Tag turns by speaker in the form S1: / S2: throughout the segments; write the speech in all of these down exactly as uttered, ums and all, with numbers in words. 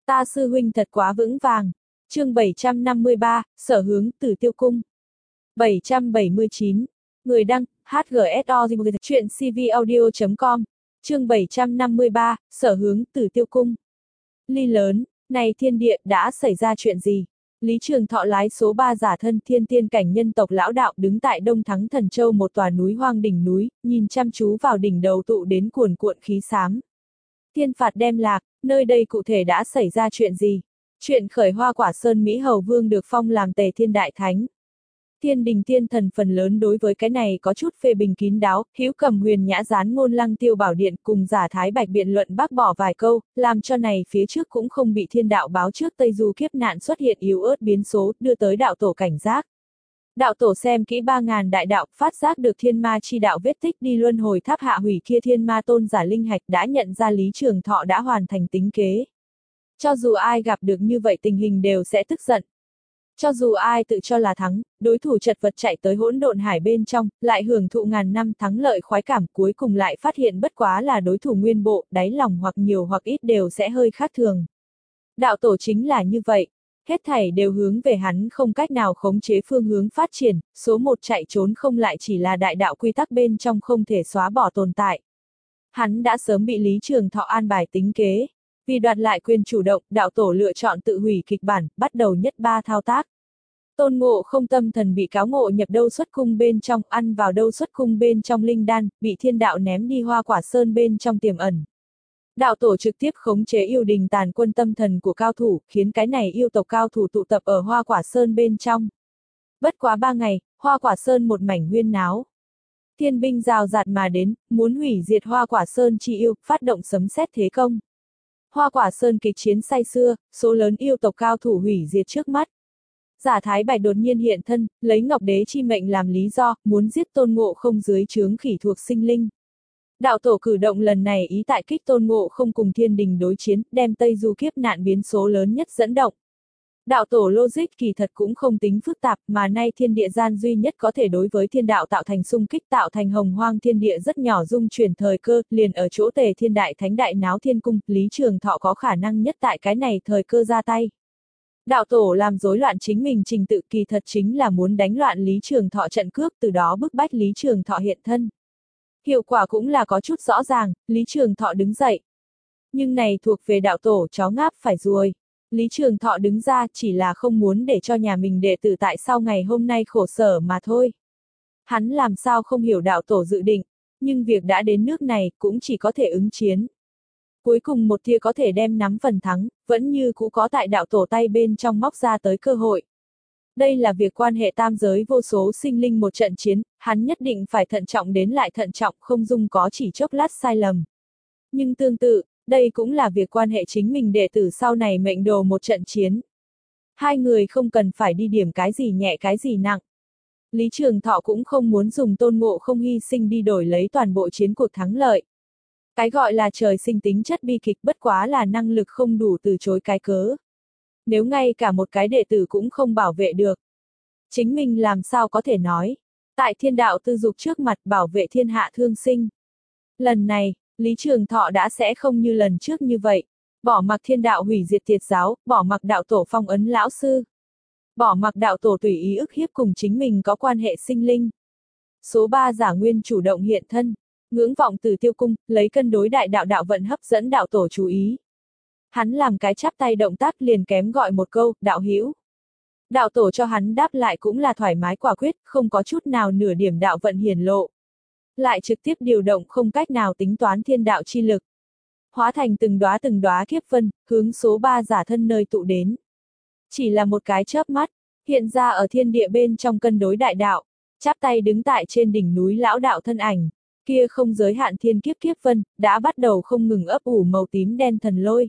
S1: Ta sư huynh thật quá vững vàng. Chương bảy trăm năm mươi ba, sở hướng Tử Tiêu Cung. bảy trăm bảy mươi chín. Người đăng, hát giê ét o chuyện cvaudio chấm com. Chương bảy trăm năm mươi ba, sở hướng Tử Tiêu Cung. Ly lớn, này thiên địa, đã xảy ra chuyện gì? Lý Trường Thọ lái số ba giả thân thiên tiên cảnh nhân tộc lão đạo đứng tại Đông Thắng Thần Châu một tòa núi hoang đỉnh núi, nhìn chăm chú vào đỉnh đầu tụ đến cuồn cuộn khí xám. Thiên phạt đem lạc, nơi đây cụ thể đã xảy ra chuyện gì? Chuyện khởi Hoa Quả Sơn Mỹ Hầu Vương được phong làm Tề Thiên Đại Thánh. Thiên đình tiên thần phần lớn đối với cái này có chút phê bình kín đáo, Hữu Cầm Huyền Nhã Gián Ngôn Lăng Tiêu Bảo Điện cùng Giả Thái Bạch biện luận bác bỏ vài câu, làm cho này phía trước cũng không bị thiên đạo báo trước Tây Du kiếp nạn xuất hiện yếu ớt biến số, đưa tới đạo tổ cảnh giác. Đạo tổ xem kỹ ba ngàn đại đạo, phát giác được thiên ma chi đạo vết tích đi luân hồi tháp hạ hủy kia thiên ma tôn giả linh hạch, đã nhận ra Lý Trường Thọ đã hoàn thành tính kế. Cho dù ai gặp được như vậy tình hình đều sẽ tức giận. Cho dù ai tự cho là thắng, đối thủ chật vật chạy tới hỗn độn hải bên trong, lại hưởng thụ ngàn năm thắng lợi khoái cảm, cuối cùng lại phát hiện bất quá là đối thủ nguyên bộ, đáy lòng hoặc nhiều hoặc ít đều sẽ hơi khác thường. Đạo tổ chính là như vậy, hết thảy đều hướng về hắn không cách nào khống chế phương hướng phát triển, số một chạy trốn không lại chỉ là đại đạo quy tắc bên trong không thể xóa bỏ tồn tại. Hắn đã sớm bị Lý Trường Thọ an bài tính kế. Vì đoạt lại quyền chủ động, đạo tổ lựa chọn tự hủy kịch bản, bắt đầu nhất ba thao tác. Tôn Ngộ Không tâm thần bị cáo ngộ nhập đâu xuất cung bên trong, ăn vào đâu xuất cung bên trong linh đan, bị thiên đạo ném đi Hoa Quả Sơn bên trong tiềm ẩn. Đạo tổ trực tiếp khống chế yêu đình tàn quân tâm thần của cao thủ, khiến cái này yêu tộc cao thủ tụ tập ở Hoa Quả Sơn bên trong. Bất quá ba ngày, Hoa Quả Sơn một mảnh huyên náo. Thiên binh rào rạt mà đến, muốn hủy diệt Hoa Quả Sơn chi yêu, phát động sấm sét thế công. Hoa Quả Sơn kịch chiến say xưa, số lớn yêu tộc cao thủ hủy diệt trước mắt. Giả Thái Bạch đột nhiên hiện thân, lấy Ngọc Đế chi mệnh làm lý do, muốn giết Tôn Ngộ Không dưới trướng khỉ thuộc sinh linh. Đạo tổ cử động lần này ý tại kích Tôn Ngộ Không cùng thiên đình đối chiến, đem Tây Du kiếp nạn biến số lớn nhất dẫn động. Đạo tổ logic kỳ thật cũng không tính phức tạp, mà nay thiên địa gian duy nhất có thể đối với thiên đạo tạo thành xung kích, tạo thành hồng hoang thiên địa rất nhỏ dung chuyển thời cơ, liền ở chỗ Tề Thiên Đại Thánh đại náo thiên cung, Lý Trường Thọ có khả năng nhất tại cái này thời cơ ra tay. Đạo tổ làm rối loạn chính mình trình tự, kỳ thật chính là muốn đánh loạn Lý Trường Thọ trận cước, từ đó bức bách Lý Trường Thọ hiện thân. Hiệu quả cũng là có chút rõ ràng, Lý Trường Thọ đứng dậy. Nhưng này thuộc về đạo tổ chó ngáp phải ruồi. Lý Trường Thọ đứng ra chỉ là không muốn để cho nhà mình đệ tử tại sau ngày hôm nay khổ sở mà thôi. Hắn làm sao không hiểu đạo tổ dự định, nhưng việc đã đến nước này cũng chỉ có thể ứng chiến. Cuối cùng một tia có thể đem nắm phần thắng, vẫn như cũ có tại đạo tổ tay bên trong móc ra tới cơ hội. Đây là việc quan hệ tam giới vô số sinh linh một trận chiến, hắn nhất định phải thận trọng đến lại thận trọng, không dung có chỉ chốc lát sai lầm. Nhưng tương tự, đây cũng là việc quan hệ chính mình đệ tử sau này mệnh đồ một trận chiến. Hai người không cần phải đi điểm cái gì nhẹ cái gì nặng. Lý Trường Thọ cũng không muốn dùng Tôn Ngộ Không hy sinh đi đổi lấy toàn bộ chiến cuộc thắng lợi. Cái gọi là trời sinh tính chất bi kịch bất quá là năng lực không đủ từ chối cái cớ. Nếu ngay cả một cái đệ tử cũng không bảo vệ được, chính mình làm sao có thể nói, tại thiên đạo tư dục trước mặt bảo vệ thiên hạ thương sinh. Lần này, Lý Trường Thọ đã sẽ không như lần trước như vậy, bỏ mặc thiên đạo hủy diệt tiệt giáo, bỏ mặc đạo tổ phong ấn lão sư, bỏ mặc đạo tổ tùy ý ức hiếp cùng chính mình có quan hệ sinh linh. Số ba giả nguyên chủ động hiện thân, ngưỡng vọng Tử Tiêu Cung, lấy cân đối đại đạo đạo vận hấp dẫn đạo tổ chú ý. Hắn làm cái chắp tay động tác liền kém gọi một câu, đạo hữu. Đạo tổ cho hắn đáp lại cũng là thoải mái quả quyết, không có chút nào nửa điểm đạo vận hiển lộ. Lại trực tiếp điều động không cách nào tính toán thiên đạo chi lực. Hóa thành từng đóa từng đóa kiếp vân, hướng số ba giả thân nơi tụ đến. Chỉ là một cái chớp mắt, hiện ra ở thiên địa bên trong cân đối đại đạo, chắp tay đứng tại trên đỉnh núi lão đạo thân ảnh. Kia không giới hạn thiên kiếp kiếp vân, đã bắt đầu không ngừng ấp ủ màu tím đen thần lôi.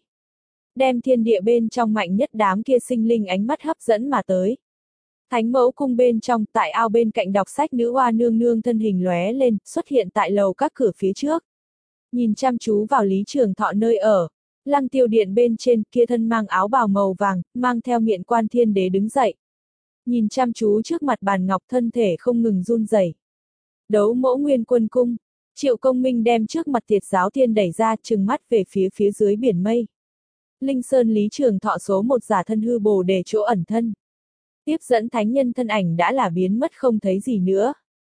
S1: Đem thiên địa bên trong mạnh nhất đám kia sinh linh ánh mắt hấp dẫn mà tới. Thánh mẫu cung bên trong, tại ao bên cạnh đọc sách nữ oa nương nương thân hình lóe lên, xuất hiện tại lầu các cửa phía trước. Nhìn chăm chú vào Lý Trường Thọ nơi ở, Lăng Tiêu Điện bên trên kia thân mang áo bào màu vàng, mang theo miện quan thiên đế đứng dậy. Nhìn chăm chú trước mặt bàn ngọc thân thể không ngừng run rẩy. Đấu mẫu nguyên quân cung, Triệu Công Minh đem trước mặt tiệt giáo thiên đẩy ra trừng mắt về phía phía dưới biển mây. Linh Sơn Lý Trường Thọ số một giả thân hư bồ đề chỗ ẩn thân. Tiếp dẫn thánh nhân thân ảnh đã là biến mất không thấy gì nữa.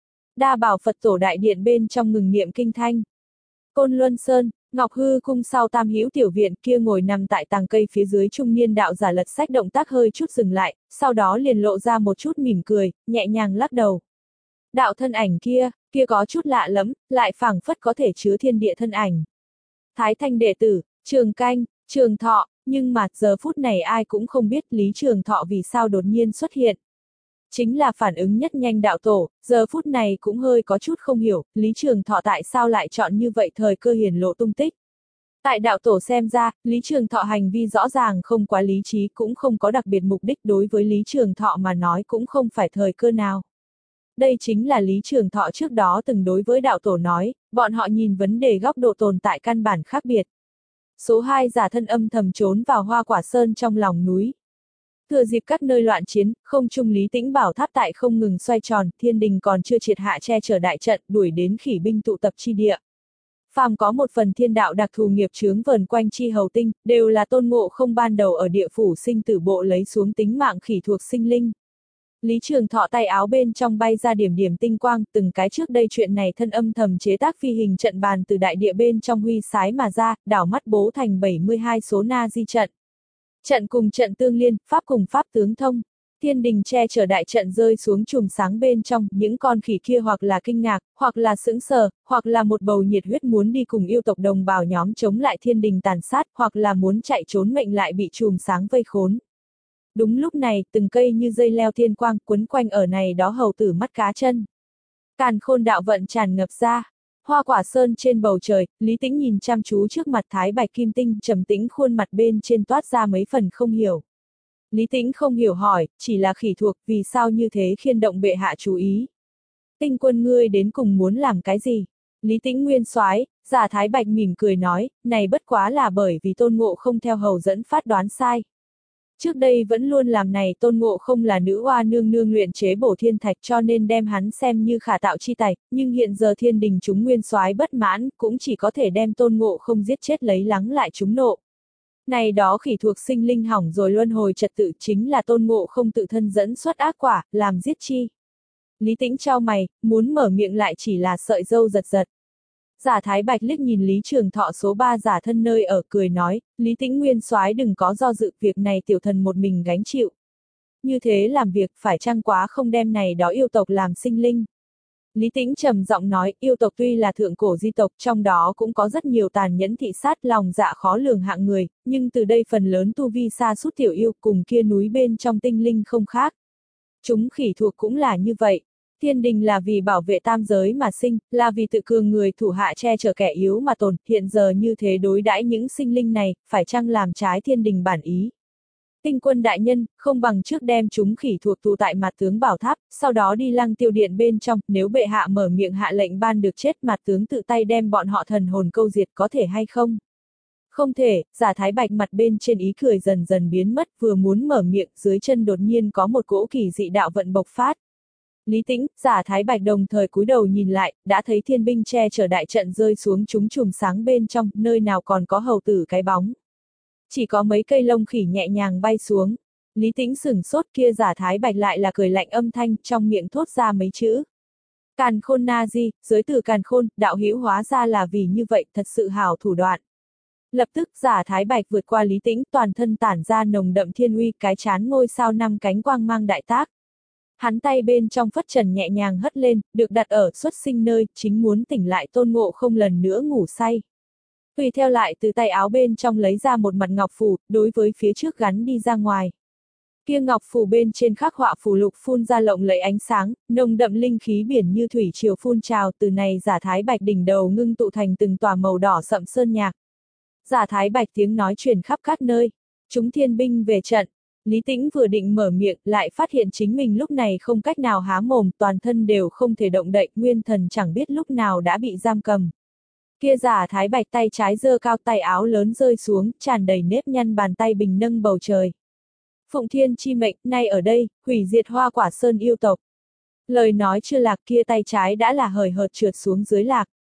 S1: Đa Bảo Phật tổ đại điện bên trong ngừng niệm kinh thanh. Côn Luân Sơn, Ngọc Hư cung sau Tam Hữu tiểu viện kia ngồi nằm tại tàng cây phía dưới trung niên đạo giả lật sách động tác hơi chút dừng lại, sau đó liền lộ ra một chút mỉm cười, nhẹ nhàng lắc đầu. Đạo thân ảnh kia, kia có chút lạ lắm, lại phảng phất có thể chứa thiên địa thân ảnh. Thái Thanh đệ tử, Trường Canh, Trường Thọ, nhưng mà giờ phút này ai cũng không biết Lý Trường Thọ vì sao đột nhiên xuất hiện. Chính là phản ứng nhất nhanh đạo tổ, giờ phút này cũng hơi có chút không hiểu, Lý Trường Thọ tại sao lại chọn như vậy thời cơ hiển lộ tung tích. Tại đạo tổ xem ra, Lý Trường Thọ hành vi rõ ràng không quá lý trí cũng không có đặc biệt mục đích đối với Lý Trường Thọ mà nói cũng không phải thời cơ nào. Đây chính là Lý Trường Thọ trước đó từng đối với đạo tổ nói, bọn họ nhìn vấn đề góc độ tồn tại căn bản khác biệt. Số hai giả thân âm thầm trốn vào Hoa Quả Sơn trong lòng núi. Thừa dịp các nơi loạn chiến, không trung Lý Tĩnh bảo tháp tại không ngừng xoay tròn, thiên đình còn chưa triệt hạ che chở đại trận, đuổi đến khỉ binh tụ tập chi địa. Phàm có một phần thiên đạo đặc thù nghiệp chướng vờn quanh chi hầu tinh, đều là Tôn Ngộ Không ban đầu ở địa phủ sinh tử bộ lấy xuống tính mạng khỉ thuộc sinh linh. Lý Trường Thọ tay áo bên trong bay ra điểm điểm tinh quang, từng cái trước đây chuyện này thân âm thầm chế tác phi hình trận bàn từ đại địa bên trong huy sái mà ra, đảo mắt bố thành bảy mươi hai số na di trận. Trận cùng trận tương liên, pháp cùng pháp tướng thông. Thiên đình che chở đại trận rơi xuống chùm sáng bên trong, những con khỉ kia hoặc là kinh ngạc, hoặc là sững sờ, hoặc là một bầu nhiệt huyết muốn đi cùng yêu tộc đồng bào nhóm chống lại thiên đình tàn sát, hoặc là muốn chạy trốn mệnh lại bị chùm sáng vây khốn. Đúng lúc này, từng cây như dây leo thiên quang quấn quanh ở này đó hầu tử mắt cá chân. Càn khôn đạo vận tràn ngập ra. Hoa Quả Sơn trên bầu trời, Lý Tĩnh nhìn chăm chú trước mặt Thái Bạch Kim Tinh, trầm tĩnh khuôn mặt bên trên toát ra mấy phần không hiểu. Lý Tĩnh không hiểu hỏi, chỉ là khỉ thuộc, vì sao như thế khiên động bệ hạ chú ý. Tinh quân ngươi đến cùng muốn làm cái gì? Lý Tĩnh nguyên soái, giả Thái Bạch mỉm cười nói, này bất quá là bởi vì Tôn Ngộ Không theo hầu dẫn phát đoán sai. Trước đây vẫn luôn làm này Tôn Ngộ Không là nữ oa nương nương luyện chế bổ thiên thạch cho nên đem hắn xem như khả tạo chi tài, nhưng hiện giờ thiên đình chúng nguyên soái bất mãn, cũng chỉ có thể đem Tôn Ngộ Không giết chết lấy lắng lại chúng nộ. Này đó khỉ thuộc sinh linh hỏng rồi luân hồi trật tự chính là Tôn Ngộ Không tự thân dẫn xuất ác quả, làm giết chi. Lý Tĩnh trao mày, muốn mở miệng lại chỉ là sợi dâu giật giật. Giả Thái Bạch liếc nhìn Lý Trường Thọ số ba giả thân nơi ở cười nói, Lý Tĩnh nguyên soái đừng có do dự, việc này tiểu thần một mình gánh chịu. Như thế làm việc phải chăng quá không đem này đó yêu tộc làm sinh linh. Lý Tĩnh trầm giọng nói, yêu tộc tuy là thượng cổ di tộc, trong đó cũng có rất nhiều tàn nhẫn thị sát lòng dạ khó lường hạng người, nhưng từ đây phần lớn tu vi xa sút tiểu yêu cùng kia núi bên trong tinh linh không khác. Chúng khỉ thuộc cũng là như vậy. Thiên đình là vì bảo vệ tam giới mà sinh, là vì tự cường người thủ hạ che chở kẻ yếu mà tồn, hiện giờ như thế đối đãi những sinh linh này, phải chăng làm trái thiên đình bản ý. Tinh quân đại nhân, không bằng trước đem chúng khỉ thuộc tụ tại mặt tướng bảo tháp, sau đó đi lăng tiêu điện bên trong, nếu bệ hạ mở miệng hạ lệnh ban được chết mặt tướng tự tay đem bọn họ thần hồn câu diệt có thể hay không? Không thể, giả Thái Bạch mặt bên trên ý cười dần dần biến mất, vừa muốn mở miệng, dưới chân đột nhiên có một cỗ kỳ dị đạo vận bộc phát. Lý Tĩnh, giả Thái Bạch đồng thời cúi đầu nhìn lại, đã thấy thiên binh che chở đại trận rơi xuống chúng chùm sáng bên trong, nơi nào còn có hầu tử cái bóng. Chỉ có mấy cây lông khỉ nhẹ nhàng bay xuống. Lý Tĩnh sửng sốt, kia giả Thái Bạch lại là cười lạnh âm thanh, trong miệng thốt ra mấy chữ. Càn khôn na di, giới từ càn khôn, đạo hữu hóa ra là vì như vậy, thật sự hảo thủ đoạn. Lập tức giả Thái Bạch vượt qua Lý Tĩnh, toàn thân tản ra nồng đậm thiên uy, cái chán ngôi sao năm cánh quang mang đại tác. Hắn tay bên trong phất trần nhẹ nhàng hất lên, được đặt ở xuất sinh nơi, chính muốn tỉnh lại Tôn Ngộ Không lần nữa ngủ say. Tùy theo lại từ tay áo bên trong lấy ra một mặt ngọc phù, đối với phía trước gắn đi ra ngoài. Kia ngọc phù bên trên khắc họa phù lục phun ra lộng lẫy ánh sáng, nồng đậm linh khí biển như thủy triều phun trào, từ này giả Thái Bạch đỉnh đầu ngưng tụ thành từng tòa màu đỏ sậm sơn nhạc. Giả Thái Bạch tiếng nói truyền khắp các nơi. Chúng thiên binh về trận. Lý Tĩnh vừa định mở miệng, lại phát hiện chính mình lúc này không cách nào há mồm, toàn thân đều không thể động đậy, nguyên thần chẳng biết lúc nào đã bị giam cầm. Kia giả Thái Bạch tay trái giơ cao, tay áo lớn rơi xuống, tràn đầy nếp nhăn, bàn tay bình nâng bầu trời. Phụng thiên chi mệnh, nay ở đây, hủy diệt Hoa Quả Sơn yêu tộc. Lời nói chưa lạc, kia tay trái đã là hời hợt trượt xuống dưới lạc.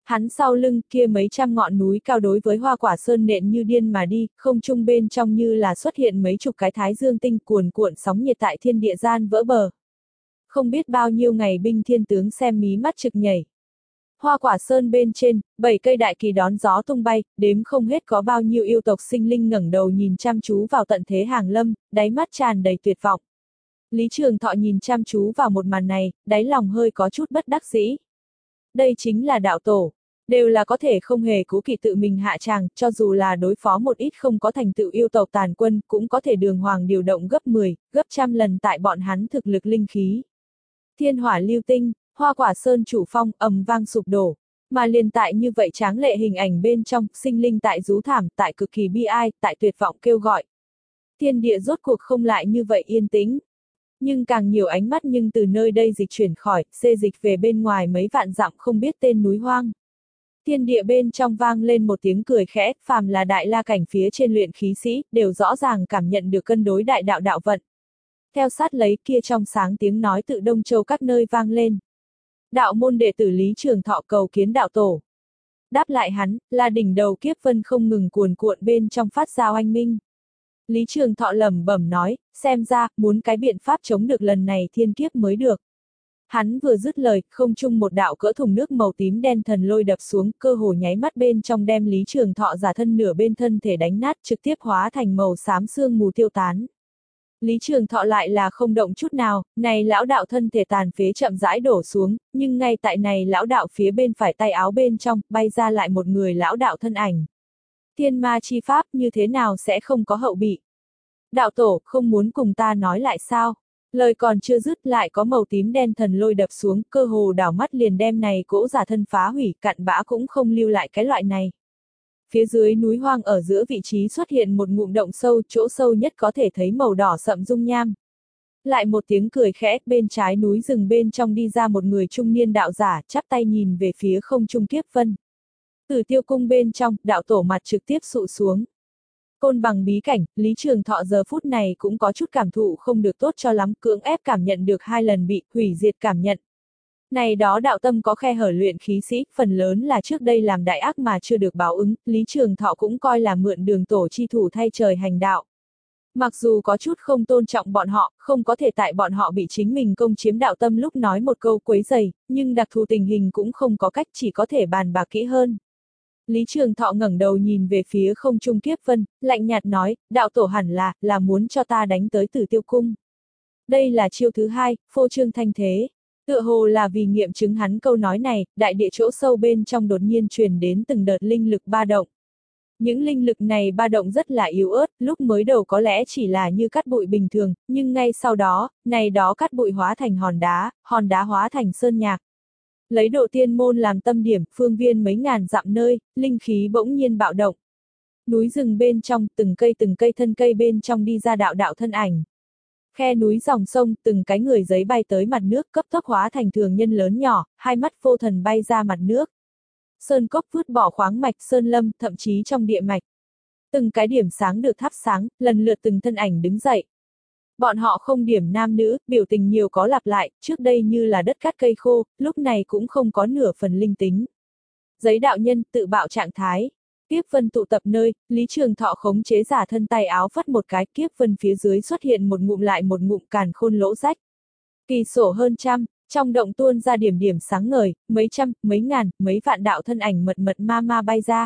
S1: Hắn sau lưng kia mấy trăm ngọn núi cao đối với Hoa Quả Sơn nện như điên mà đi, không trung bên trong như là xuất hiện mấy chục cái thái dương tinh cuồn cuộn sóng nhiệt tại thiên địa gian vỡ bờ. Không biết bao nhiêu ngày binh thiên tướng xem mí mắt trực nhảy. Hoa Quả Sơn bên trên, bảy cây đại kỳ đón gió tung bay, đếm không hết có bao nhiêu yêu tộc sinh linh ngẩng đầu nhìn chăm chú vào tận thế hàng lâm, đáy mắt tràn đầy tuyệt vọng. Lý Trường Thọ nhìn chăm chú vào một màn này, đáy lòng hơi có chút bất đắc dĩ. Đây chính là đạo tổ, đều là có thể không hề cố kỵ tự mình hạ tràng, cho dù là đối phó một ít không có thành tựu yêu tộc tàn quân, cũng có thể đường hoàng điều động gấp mười, gấp trăm lần tại bọn hắn thực lực linh khí. Thiên hỏa lưu tinh, Hoa Quả Sơn chủ phong ầm vang sụp đổ, mà liền tại như vậy tráng lệ hình ảnh bên trong, sinh linh tại rú thảm, tại cực kỳ bi ai, tại tuyệt vọng kêu gọi. Thiên địa rốt cuộc không lại như vậy yên tĩnh. Nhưng càng nhiều ánh mắt nhưng từ nơi đây dịch chuyển khỏi, xê dịch về bên ngoài mấy vạn dặm không biết tên núi hoang. Thiên địa bên trong vang lên một tiếng cười khẽ, phàm là đại la cảnh phía trên luyện khí sĩ, đều rõ ràng cảm nhận được cân đối đại đạo đạo vận. Theo sát lấy kia trong sáng tiếng nói tự Đông Châu các nơi vang lên. Đạo môn đệ tử Lý Trường Thọ cầu kiến đạo tổ. Đáp lại hắn, là đỉnh đầu kiếp vân không ngừng cuồn cuộn bên trong phát ra oanh minh. Lý Trường Thọ lẩm bẩm nói, xem ra, muốn cái biện pháp chống được lần này thiên kiếp mới được. Hắn vừa dứt lời, không trung một đạo cỡ thùng nước màu tím đen thần lôi đập xuống, cơ hồ nháy mắt bên trong đem Lý Trường Thọ giả thân nửa bên thân thể đánh nát, trực tiếp hóa thành màu xám sương mù tiêu tán. Lý Trường Thọ lại là không động chút nào, này lão đạo thân thể tàn phế chậm rãi đổ xuống, nhưng ngay tại này lão đạo phía bên phải tay áo bên trong, bay ra lại một người lão đạo thân ảnh. Thiên ma chi pháp như thế nào sẽ không có hậu bị? Đạo tổ, không muốn cùng ta nói lại sao? Lời còn chưa dứt lại có màu tím đen thần lôi đập xuống, cơ hồ đảo mắt liền đem này cỗ giả thân phá hủy, cặn bã cũng không lưu lại cái loại này. Phía dưới núi hoang ở giữa vị trí xuất hiện một ngụm động sâu, chỗ sâu nhất có thể thấy màu đỏ sậm dung nham. Lại một tiếng cười khẽ, bên trái núi rừng bên trong đi ra một người trung niên đạo giả, chắp tay nhìn về phía không trung kiếp vân. Từ tiêu cung bên trong, đạo tổ mặt trực tiếp sụ xuống. Côn bằng bí cảnh, Lý Trường Thọ giờ phút này cũng có chút cảm thụ không được tốt cho lắm, cưỡng ép cảm nhận được hai lần bị hủy diệt cảm nhận. Này đó đạo tâm có khe hở luyện khí sĩ, phần lớn là trước đây làm đại ác mà chưa được báo ứng, Lý Trường Thọ cũng coi là mượn đường tổ chi thủ thay trời hành đạo. Mặc dù có chút không tôn trọng bọn họ, không có thể tại bọn họ bị chính mình công chiếm đạo tâm lúc nói một câu quấy rầy, nhưng đặc thù tình hình cũng không có cách, chỉ có thể bàn bạc kỹ hơn. Lý Trường Thọ ngẩng đầu nhìn về phía không trung kiếp vân, lạnh nhạt nói, đạo tổ hẳn là, là muốn cho ta đánh tới Tử Tiêu Cung. Đây là chiêu thứ hai, phô trương thanh thế. Tựa hồ là vì nghiệm chứng hắn câu nói này, đại địa chỗ sâu bên trong đột nhiên truyền đến từng đợt linh lực ba động. Những linh lực này ba động rất là yếu ớt, lúc mới đầu có lẽ chỉ là như cát bụi bình thường, nhưng ngay sau đó, này đó cát bụi hóa thành hòn đá, hòn đá hóa thành sơn nhạc. Lấy độ tiên môn làm tâm điểm, phương viên mấy ngàn dặm nơi, linh khí bỗng nhiên bạo động. Núi rừng bên trong, từng cây từng cây thân cây bên trong đi ra đạo đạo thân ảnh. Khe núi dòng sông, từng cái người giấy bay tới mặt nước, cấp tốc hóa thành thường nhân lớn nhỏ, hai mắt vô thần bay ra mặt nước. Sơn cốc vứt bỏ khoáng mạch sơn lâm, thậm chí trong địa mạch. Từng cái điểm sáng được thắp sáng, lần lượt từng thân ảnh đứng dậy. Bọn họ không điểm nam nữ, biểu tình nhiều có lặp lại, trước đây như là đất cát cây khô, lúc này cũng không có nửa phần linh tính. Giấy đạo nhân, tự bạo trạng thái. Kiếp vân tụ tập nơi, Lý Trường Thọ khống chế giả thân tay áo phất một cái, kiếp vân phía dưới xuất hiện một ngụm lại một ngụm càn khôn lỗ rách. Kỳ sổ hơn trăm, trong động tuôn ra điểm điểm sáng ngời, mấy trăm, mấy ngàn, mấy vạn đạo thân ảnh mật mật ma ma bay ra.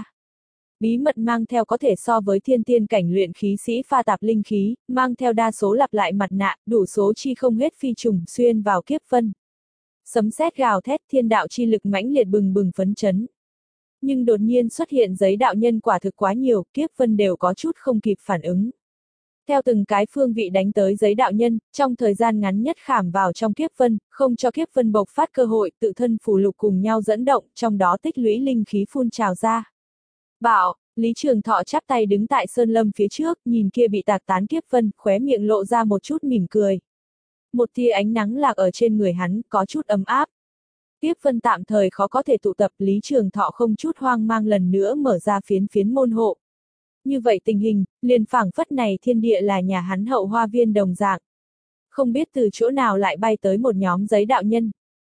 S1: Bí mật mang theo có thể so với thiên tiên cảnh luyện khí sĩ pha tạp linh khí, mang theo đa số lặp lại mặt nạ, đủ số chi không hết phi trùng, xuyên vào kiếp vân. Sấm sét gào thét, thiên đạo chi lực mãnh liệt bừng bừng phấn chấn. Nhưng đột nhiên xuất hiện giấy đạo nhân quả thực quá nhiều, kiếp vân đều có chút không kịp phản ứng. Theo từng cái phương vị đánh tới giấy đạo nhân, trong thời gian ngắn nhất khảm vào trong kiếp vân, không cho kiếp vân bộc phát cơ hội, tự thân phù lục cùng nhau dẫn động, trong đó tích lũy linh khí phun trào ra. Bảo, Lý Trường Thọ chắp tay đứng tại sơn lâm phía trước, nhìn kia bị tạc tán kiếp vân, khóe miệng lộ ra một chút mỉm cười. Một tia ánh nắng lạc ở trên người hắn, có chút ấm áp. Kiếp vân tạm thời khó có thể tụ tập, Lý Trường Thọ không chút hoang mang lần nữa mở ra phiến phiến môn hộ. Như vậy tình hình, liền phảng phất này thiên địa là nhà hắn hậu hoa viên đồng dạng. Không biết từ chỗ nào lại bay tới một nhóm giấy đạo nhân.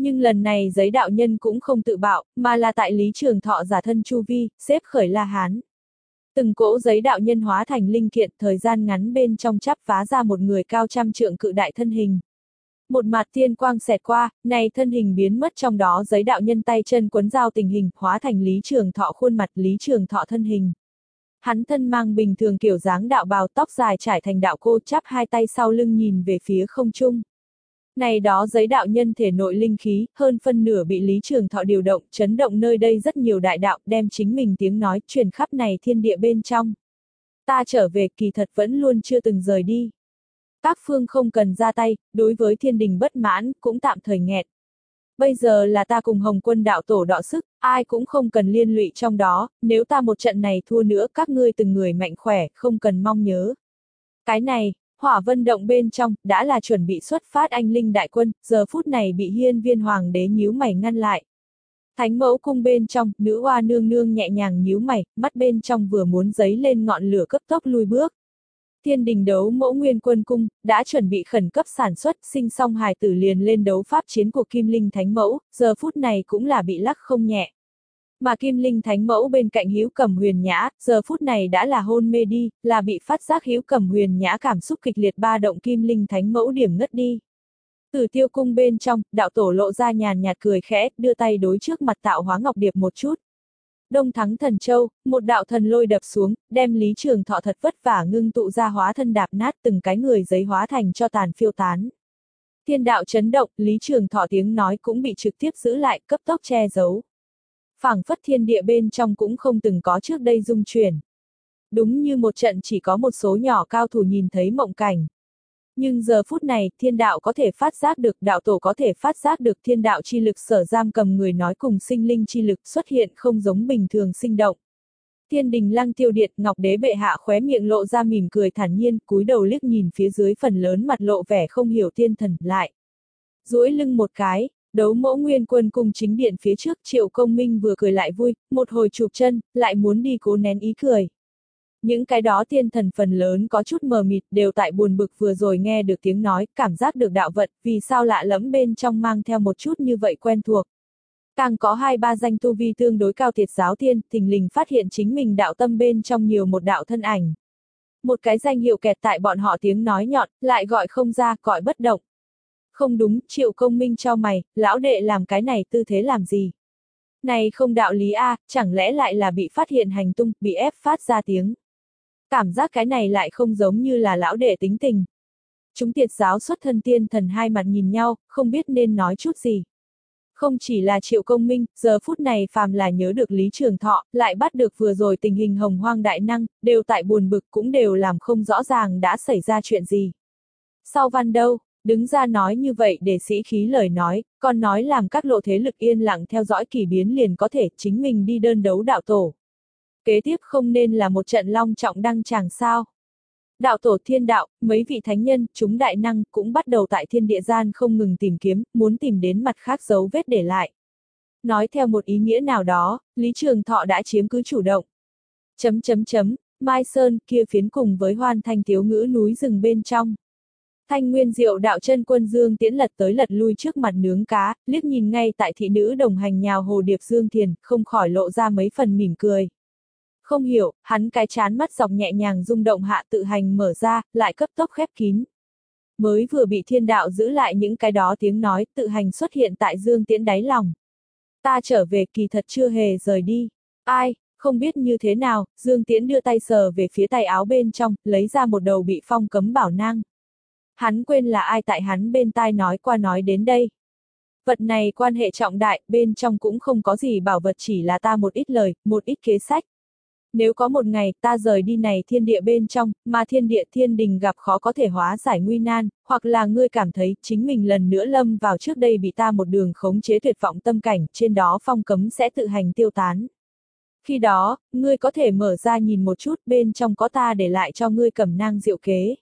S1: Nhưng lần này giấy đạo nhân cũng không tự bạo, mà là tại Lý Trường Thọ giả thân chu vi, xếp khởi La Hán. Từng cỗ giấy đạo nhân hóa thành linh kiện, thời gian ngắn bên trong chắp vá ra một người cao trăm trượng cự đại thân hình. Một mặt tiên quang xẹt qua, này thân hình biến mất trong đó giấy đạo nhân tay chân quấn dao tình hình, hóa thành Lý Trường Thọ khuôn mặt Lý Trường Thọ thân hình. Hắn thân mang bình thường kiểu dáng đạo bào, tóc dài trải thành đạo cô, chắp hai tay sau lưng nhìn về phía không trung. Này đó giấy đạo nhân thể nội linh khí, hơn phân nửa bị Lý Trường Thọ điều động, chấn động nơi đây rất nhiều đại đạo, đem chính mình tiếng nói truyền khắp này thiên địa bên trong. Ta trở về kỳ thật vẫn luôn chưa từng rời đi. Các phương không cần ra tay, đối với thiên đình bất mãn, cũng tạm thời nghẹt. Bây giờ là ta cùng Hồng Quân đạo tổ đọ sức, ai cũng không cần liên lụy trong đó, nếu ta một trận này thua nữa các ngươi từng người mạnh khỏe, không cần mong nhớ. Cái này, Hỏa Vân Động bên trong, đã là chuẩn bị xuất phát anh linh đại quân, giờ phút này bị Hiên Viên Hoàng đế nhíu mày ngăn lại. Thánh Mẫu cung bên trong, nữ oa nương nương nhẹ nhàng nhíu mày, mắt bên trong vừa muốn giấy lên ngọn lửa cấp tốc lui bước. Thiên đình đấu mẫu Nguyên Quân cung, đã chuẩn bị khẩn cấp sản xuất, sinh xong hài tử liền lên đấu pháp chiến của Kim Linh Thánh Mẫu, giờ phút này cũng là bị lắc không nhẹ. Mà Kim Linh Thánh Mẫu bên cạnh Hữu Cẩm Huyền Nhã, giờ phút này đã là hôn mê đi, là bị phát giác Hữu Cẩm Huyền Nhã cảm xúc kịch liệt ba động Kim Linh Thánh Mẫu điểm ngất đi. Tử Tiêu cung bên trong, đạo tổ lộ ra nhàn nhạt cười khẽ, đưa tay đối trước mặt Tạo Hóa Ngọc Điệp một chút. Đông Thắng Thần Châu, một đạo thần lôi đập xuống, đem Lý Trường Thọ thật vất vả ngưng tụ ra hóa thân đạp nát từng cái người giấy hóa thành cho tàn phiêu tán. Thiên đạo chấn động, Lý Trường Thọ tiếng nói cũng bị trực tiếp giữ lại, cấp tốc che giấu. Phảng phất thiên địa bên trong cũng không từng có trước đây dung chuyển. Đúng như một trận chỉ có một số nhỏ cao thủ nhìn thấy mộng cảnh. Nhưng giờ phút này, thiên đạo có thể phát giác được, đạo tổ có thể phát giác được thiên đạo chi lực sở giam cầm người nói cùng sinh linh chi lực xuất hiện không giống bình thường sinh động. Thiên đình Lăng Tiêu Điện, Ngọc Đế bệ hạ khóe miệng lộ ra mỉm cười thản nhiên, cúi đầu liếc nhìn phía dưới phần lớn mặt lộ vẻ không hiểu thiên thần, lại. Duỗi lưng một cái, đấu mẫu Nguyên Quân cung chính điện phía trước Triệu Công Minh vừa cười lại vui, một hồi chụp chân, lại muốn đi cố nén ý cười. Những cái đó tiên thần phần lớn có chút mờ mịt đều tại buồn bực vừa rồi nghe được tiếng nói, cảm giác được đạo vận, vì sao lạ lẫm bên trong mang theo một chút như vậy quen thuộc. Càng có hai ba danh tu vi tương đối cao Tiệt giáo tiên, thình lình phát hiện chính mình đạo tâm bên trong nhiều một đạo thân ảnh. Một cái danh hiệu kẹt tại bọn họ tiếng nói nhọn, lại gọi không ra, gọi bất động. Không đúng, Triệu Công Minh cho mày, lão đệ làm cái này tư thế làm gì? Này không đạo lý a, chẳng lẽ lại là bị phát hiện hành tung, bị ép phát ra tiếng. Cảm giác cái này lại không giống như là lão đệ tính tình. Chúng Tiệt giáo xuất thân tiên thần hai mặt nhìn nhau, không biết nên nói chút gì. Không chỉ là Triệu Công Minh, giờ phút này phàm là nhớ được Lý Trường Thọ, lại bắt được vừa rồi tình hình hồng hoang đại năng, đều tại buồn bực cũng đều làm không rõ ràng đã xảy ra chuyện gì. Sau văn đâu, đứng ra nói như vậy để sĩ khí lời nói, còn nói làm các lộ thế lực yên lặng theo dõi kỳ biến liền có thể chính mình đi đơn đấu đạo tổ. Kế tiếp không nên là một trận long trọng đăng tràng sao. Đạo tổ thiên đạo, mấy vị thánh nhân, chúng đại năng cũng bắt đầu tại thiên địa gian không ngừng tìm kiếm, muốn tìm đến mặt khác dấu vết để lại. Nói theo một ý nghĩa nào đó, Lý Trường Thọ đã chiếm cứ chủ động. Chấm chấm chấm, Mai Sơn kia phiến cùng với Hoan Thanh Tiếu ngữ núi rừng bên trong. Thanh Nguyên Diệu đạo chân quân Dương Tiễn lật tới lật lui trước mặt nướng cá, liếc nhìn ngay tại thị nữ đồng hành nhào hồ điệp Dương Thiền, không khỏi lộ ra mấy phần mỉm cười. Không hiểu, hắn cái chán mắt dọc nhẹ nhàng rung động hạ tự hành mở ra, lại cấp tốc khép kín. Mới vừa bị thiên đạo giữ lại những cái đó tiếng nói tự hành xuất hiện tại Dương Tiễn đáy lòng. Ta trở về kỳ thật chưa hề rời đi. Ai, không biết như thế nào, Dương Tiễn đưa tay sờ về phía tay áo bên trong, lấy ra một đầu bị phong cấm bảo nang. Hắn quên là ai tại hắn bên tai nói qua nói đến đây. Vật này quan hệ trọng đại, bên trong cũng không có gì bảo vật chỉ là ta một ít lời, một ít kế sách. Nếu có một ngày ta rời đi này thiên địa bên trong, mà thiên địa thiên đình gặp khó có thể hóa giải nguy nan, hoặc là ngươi cảm thấy chính mình lần nữa lâm vào trước đây bị ta một đường khống chế tuyệt vọng tâm cảnh, trên đó phong cấm sẽ tự hành tiêu tán. Khi đó, ngươi có thể mở ra nhìn một chút bên trong có ta để lại cho ngươi cẩm nang diệu kế.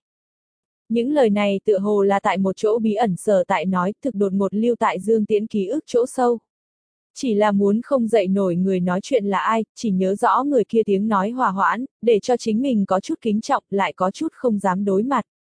S1: Những lời này tựa hồ là tại một chỗ bí ẩn sở tại nói, thực đột ngột lưu tại Dương Tiễn ký ức chỗ sâu. Chỉ là muốn không dậy nổi người nói chuyện là ai, chỉ nhớ rõ người kia tiếng nói hòa hoãn, để cho chính mình có chút kính trọng, lại có chút không dám đối mặt.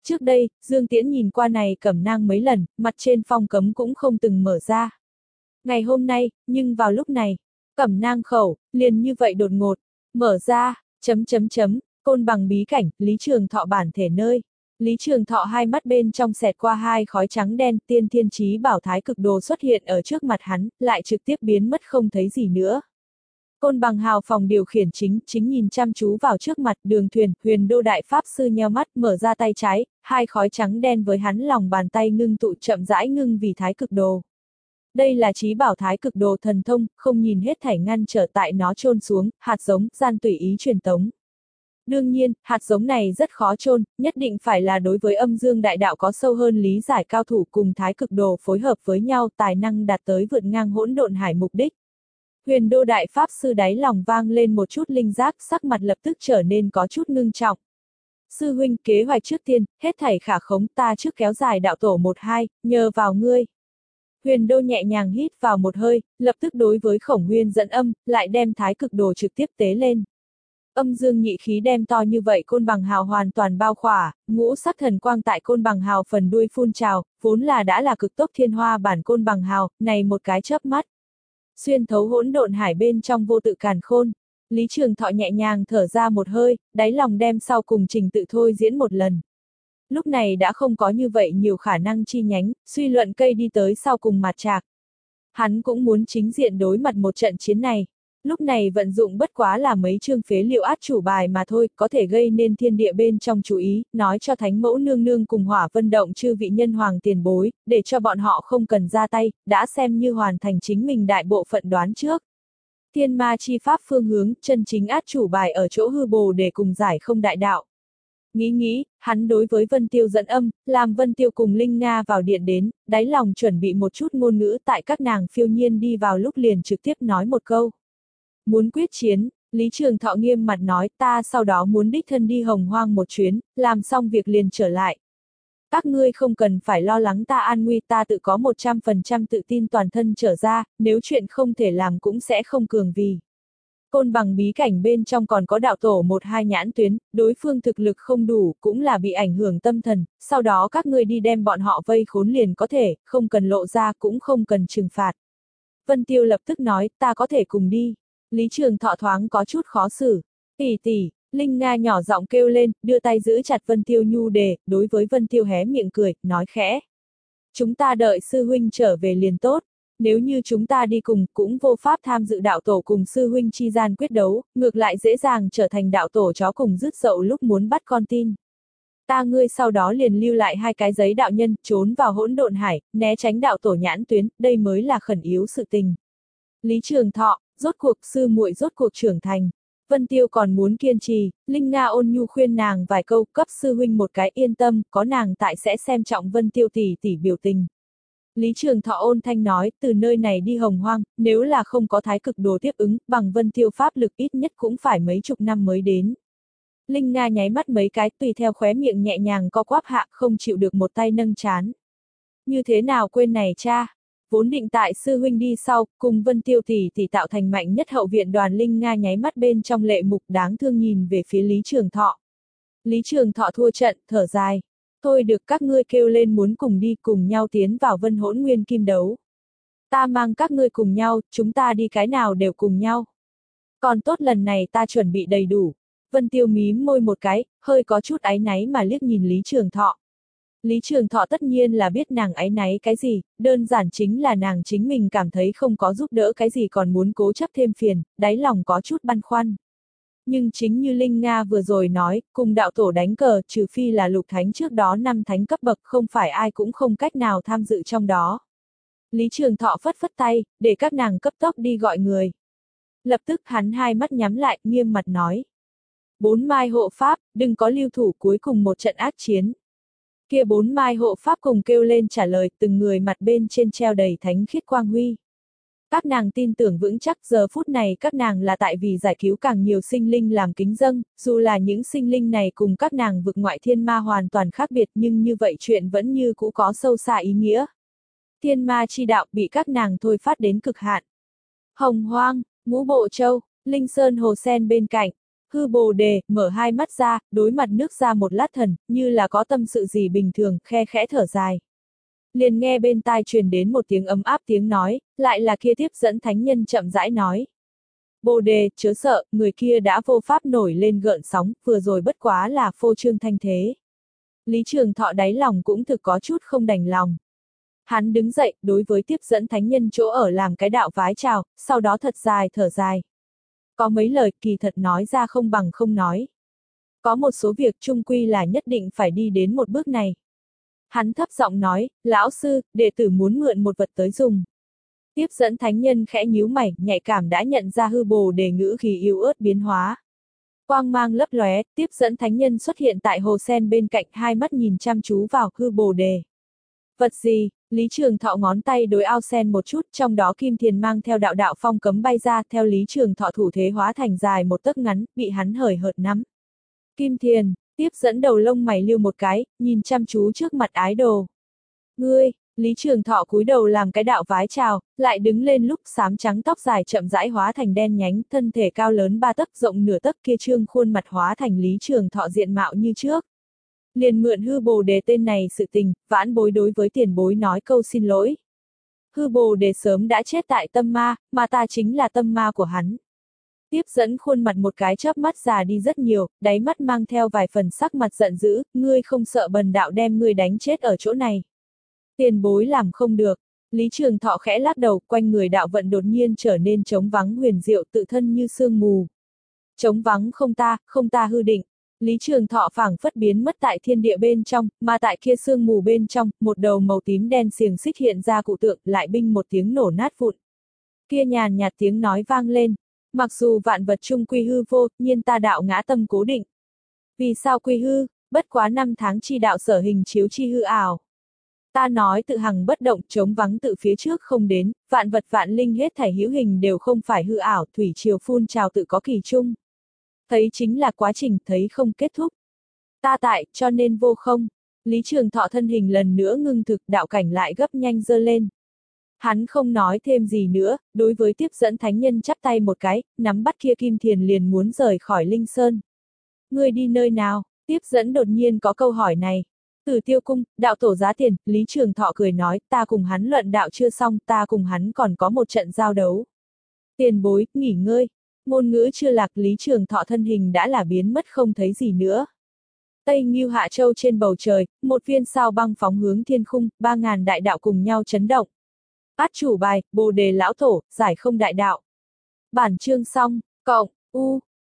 S1: Trước đây, Dương Tiễn nhìn qua này cẩm nang mấy lần, mặt trên phong cấm cũng không từng mở ra. Ngày hôm nay, nhưng vào lúc này, cẩm nang khẩu, liền như vậy đột ngột, mở ra, chấm chấm chấm, côn bằng bí cảnh, Lý Trường Thọ bản thể nơi. Lý Trường Thọ hai mắt bên trong xẹt qua hai khói trắng đen, tiên thiên chí bảo thái cực đồ xuất hiện ở trước mặt hắn, lại trực tiếp biến mất không thấy gì nữa. Côn bằng hào phòng điều khiển chính, chính nhìn chăm chú vào trước mặt Đường Thuyền, Huyền Đô Đại Pháp Sư nheo mắt, mở ra tay trái, hai khói trắng đen với hắn lòng bàn tay ngưng tụ chậm rãi ngưng vì thái cực đồ. Đây là chí bảo thái cực đồ thần thông, không nhìn hết thảy ngăn trở tại nó chôn xuống, hạt giống, gian tùy ý truyền tống. Đương nhiên, hạt giống này rất khó chôn, nhất định phải là đối với âm dương đại đạo có sâu hơn lý giải cao thủ cùng thái cực đồ phối hợp với nhau tài năng đạt tới vượt ngang hỗn độn hải mục đích. Huyền Đô Đại Pháp Sư đáy lòng vang lên một chút linh giác, sắc mặt lập tức trở nên có chút ngưng trọng. Sư huynh, kế hoạch trước tiên, hết thảy khả khống, ta trước kéo dài đạo tổ một hai, nhờ vào ngươi. Huyền Đô nhẹ nhàng hít vào một hơi, lập tức đối với Khổng Huyên dẫn âm, lại đem thái cực đồ trực tiếp tế lên. Âm dương nhị khí đem to như vậy côn bằng hào hoàn toàn bao khỏa, ngũ sắc thần quang tại côn bằng hào phần đuôi phun trào, vốn là đã là cực tốc thiên hoa bản côn bằng hào, này một cái chớp mắt. Xuyên thấu hỗn độn hải bên trong vô tự càn khôn, Lý Trường Thọ nhẹ nhàng thở ra một hơi, đáy lòng đem sau cùng trình tự thôi diễn một lần. Lúc này đã không có như vậy nhiều khả năng chi nhánh, suy luận cây đi tới sau cùng mặt trạc. Hắn cũng muốn chính diện đối mặt một trận chiến này. Lúc này vận dụng bất quá là mấy chương phế liệu át chủ bài mà thôi, có thể gây nên thiên địa bên trong chú ý, nói cho Thánh Mẫu Nương Nương cùng Hỏa Vân Động chư vị nhân hoàng tiền bối, để cho bọn họ không cần ra tay, đã xem như hoàn thành chính mình đại bộ phận đoán trước. Thiên ma chi pháp phương hướng, chân chính át chủ bài ở chỗ hư bồ để cùng giải không đại đạo. Nghĩ nghĩ, hắn đối với Vân Tiêu dẫn âm, làm Vân Tiêu cùng Linh Nga vào điện đến, đáy lòng chuẩn bị một chút ngôn ngữ tại các nàng phiêu nhiên đi vào lúc liền trực tiếp nói một câu. Muốn quyết chiến, Lý Trường Thọ nghiêm mặt nói, ta sau đó muốn đích thân đi Hồng Hoang một chuyến, làm xong việc liền trở lại. Các ngươi không cần phải lo lắng ta an nguy, ta tự có một trăm phần trăm tự tin toàn thân trở ra, nếu chuyện không thể làm cũng sẽ không cường vì. Côn bằng bí cảnh bên trong còn có đạo tổ một hai nhãn tuyến, đối phương thực lực không đủ, cũng là bị ảnh hưởng tâm thần, sau đó các ngươi đi đem bọn họ vây khốn liền có thể, không cần lộ ra cũng không cần trừng phạt. Vân Tiêu lập tức nói, ta có thể cùng đi. Lý Trường Thọ thoáng có chút khó xử. Tỷ tỷ, Linh Nga nhỏ giọng kêu lên, đưa tay giữ chặt Vân Tiêu nhu đề, đối với Vân Tiêu hé miệng cười, nói khẽ. Chúng ta đợi sư huynh trở về liền tốt. Nếu như chúng ta đi cùng, cũng vô pháp tham dự đạo tổ cùng sư huynh chi gian quyết đấu, ngược lại dễ dàng trở thành đạo tổ chó cùng rứt dậu lúc muốn bắt con tin. Ta ngươi sau đó liền lưu lại hai cái giấy đạo nhân, trốn vào hỗn độn hải, né tránh đạo tổ nhãn tuyến, đây mới là khẩn yếu sự tình. Lý Trường Thọ, rốt cuộc sư muội rốt cuộc trưởng thành. Vân Tiêu còn muốn kiên trì, Linh Nga ôn nhu khuyên nàng vài câu, cấp sư huynh một cái yên tâm, có nàng tại sẽ xem trọng Vân Tiêu tỷ tỷ biểu tình. Lý Trường Thọ ôn thanh nói, từ nơi này đi Hồng Hoang, nếu là không có thái cực đồ tiếp ứng, bằng Vân Tiêu pháp lực ít nhất cũng phải mấy chục năm mới đến. Linh Nga nháy mắt mấy cái, tùy theo khóe miệng nhẹ nhàng co quắp hạ, không chịu được một tay nâng chán. Như thế nào quên này cha? Vốn định tại sư huynh đi sau, cùng Vân Tiêu tỷ tỷ tạo thành mạnh nhất hậu viện đoàn. Linh Nga nháy mắt bên trong lệ mục đáng thương nhìn về phía Lý Trường Thọ. Lý Trường Thọ thua trận, thở dài. Thôi được, các ngươi kêu lên muốn cùng đi, cùng nhau tiến vào Vân Hỗn Nguyên Kim đấu. Ta mang các ngươi cùng nhau, chúng ta đi cái nào đều cùng nhau. Còn tốt lần này ta chuẩn bị đầy đủ. Vân Tiêu mím môi một cái, hơi có chút áy náy mà liếc nhìn Lý Trường Thọ. Lý Trường Thọ tất nhiên là biết nàng áy náy cái gì, đơn giản chính là nàng chính mình cảm thấy không có giúp đỡ cái gì còn muốn cố chấp thêm phiền, đáy lòng có chút băn khoăn. Nhưng chính như Linh Nga vừa rồi nói, cùng đạo tổ đánh cờ, trừ phi là lục thánh trước đó năm thánh cấp bậc, không phải ai cũng không cách nào tham dự trong đó. Lý Trường Thọ phất phất tay, để các nàng cấp tốc đi gọi người. Lập tức hắn hai mắt nhắm lại, nghiêm mặt nói. Bốn mai hộ pháp, đừng có lưu thủ, cuối cùng một trận ác chiến. Kia bốn mai hộ pháp cùng kêu lên trả lời, từng người mặt bên trên treo đầy thánh khiết quang huy. Các nàng tin tưởng vững chắc giờ phút này các nàng là tại vì giải cứu càng nhiều sinh linh làm kính dâng, dù là những sinh linh này cùng các nàng vực ngoại thiên ma hoàn toàn khác biệt nhưng như vậy chuyện vẫn như cũ có sâu xa ý nghĩa. Thiên ma chi đạo bị các nàng thôi phát đến cực hạn. Hồng Hoang, Ngũ Bộ Châu, Linh Sơn Hồ Sen bên cạnh, Hư Bồ Đề, mở hai mắt ra, đối mặt nước ra một lát thần, như là có tâm sự gì bình thường, khe khẽ thở dài. Liền nghe bên tai truyền đến một tiếng ấm áp tiếng nói, lại là kia tiếp dẫn thánh nhân chậm rãi nói. Bồ Đề, chớ sợ, người kia đã vô pháp nổi lên gợn sóng, vừa rồi bất quá là phô trương thanh thế. Lý Trường Thọ đáy lòng cũng thực có chút không đành lòng. Hắn đứng dậy, đối với tiếp dẫn thánh nhân chỗ ở làm cái đạo vái chào, sau đó thật dài thở dài. Có mấy lời kỳ thật nói ra không bằng không nói. Có một số việc chung quy là nhất định phải đi đến một bước này. Hắn thấp giọng nói, lão sư, đệ tử muốn mượn một vật tới dùng. Tiếp dẫn thánh nhân khẽ nhíu mày, nhạy cảm đã nhận ra Hư Bồ Đề ngữ khí yếu ớt biến hóa. Quang mang lấp lóe, tiếp dẫn thánh nhân xuất hiện tại hồ sen bên cạnh, hai mắt nhìn chăm chú vào Hư Bồ Đề. Vật gì? Lý Trường Thọ ngón tay đối ao sen một chút, trong đó kim thiền mang theo đạo đạo phong cấm bay ra, theo Lý Trường Thọ thủ thế hóa thành dài một tấc ngắn, bị hắn hời hợt nắm. Kim thiền, tiếp dẫn đầu lông mày lưu một cái, nhìn chăm chú trước mặt ái đồ. Ngươi, Lý Trường Thọ cúi đầu làm cái đạo vái chào, lại đứng lên lúc xám trắng tóc dài chậm rãi hóa thành đen nhánh, thân thể cao lớn ba tấc rộng nửa tấc kia trương khuôn mặt hóa thành Lý Trường Thọ diện mạo như trước. Liền mượn Hư Bồ Đề tên này sự tình, vãn bối đối với tiền bối nói câu xin lỗi. Hư Bồ Đề sớm đã chết tại tâm ma, mà ta chính là tâm ma của hắn. Tiếp dẫn khuôn mặt một cái chớp mắt già đi rất nhiều, đáy mắt mang theo vài phần sắc mặt giận dữ, ngươi không sợ bần đạo đem ngươi đánh chết ở chỗ này. Tiền bối làm không được. Lý Trường Thọ khẽ lắc đầu, quanh người đạo vận đột nhiên trở nên trống vắng huyền diệu, tự thân như sương mù. Trống vắng không ta, không ta hư định. Lý Trường Thọ phảng phất biến mất tại thiên địa bên trong, mà tại kia sương mù bên trong, một đầu màu tím đen xiềng xích hiện ra cụ tượng, lại binh một tiếng nổ nát vụn. Kia nhàn nhạt tiếng nói vang lên, mặc dù vạn vật chung quy hư vô, nhiên ta đạo ngã tâm cố định. Vì sao quy hư, bất quá năm tháng chi đạo sở hình chiếu chi hư ảo. Ta nói tự hằng bất động, trống vắng tự phía trước không đến, vạn vật vạn linh hết thảy hữu hình đều không phải hư ảo, thủy triều phun trào tự có kỳ chung. Thấy chính là quá trình, thấy không kết thúc. Ta tại, cho nên vô không. Lý Trường Thọ thân hình lần nữa ngưng thực, đạo cảnh lại gấp nhanh dơ lên. Hắn không nói thêm gì nữa, đối với tiếp dẫn thánh nhân chắp tay một cái, nắm bắt kia kim thiền liền muốn rời khỏi Linh Sơn. Ngươi đi nơi nào? Tiếp dẫn đột nhiên có câu hỏi này. Từ Tiêu Cung, đạo tổ giá tiền, Lý Trường Thọ cười nói, ta cùng hắn luận đạo chưa xong, ta cùng hắn còn có một trận giao đấu. Tiền bối, nghỉ ngơi. Ngôn ngữ chưa lạc, Lý Trường Thọ thân hình đã là biến mất không thấy gì nữa. Tây Ngưu Hạ Châu trên bầu trời, một viên sao băng phóng hướng thiên khung, ba ngàn đại đạo cùng nhau chấn động. Át chủ bài, Bồ Đề lão tổ, giải không đại đạo. Bản chương xong, cộng, u.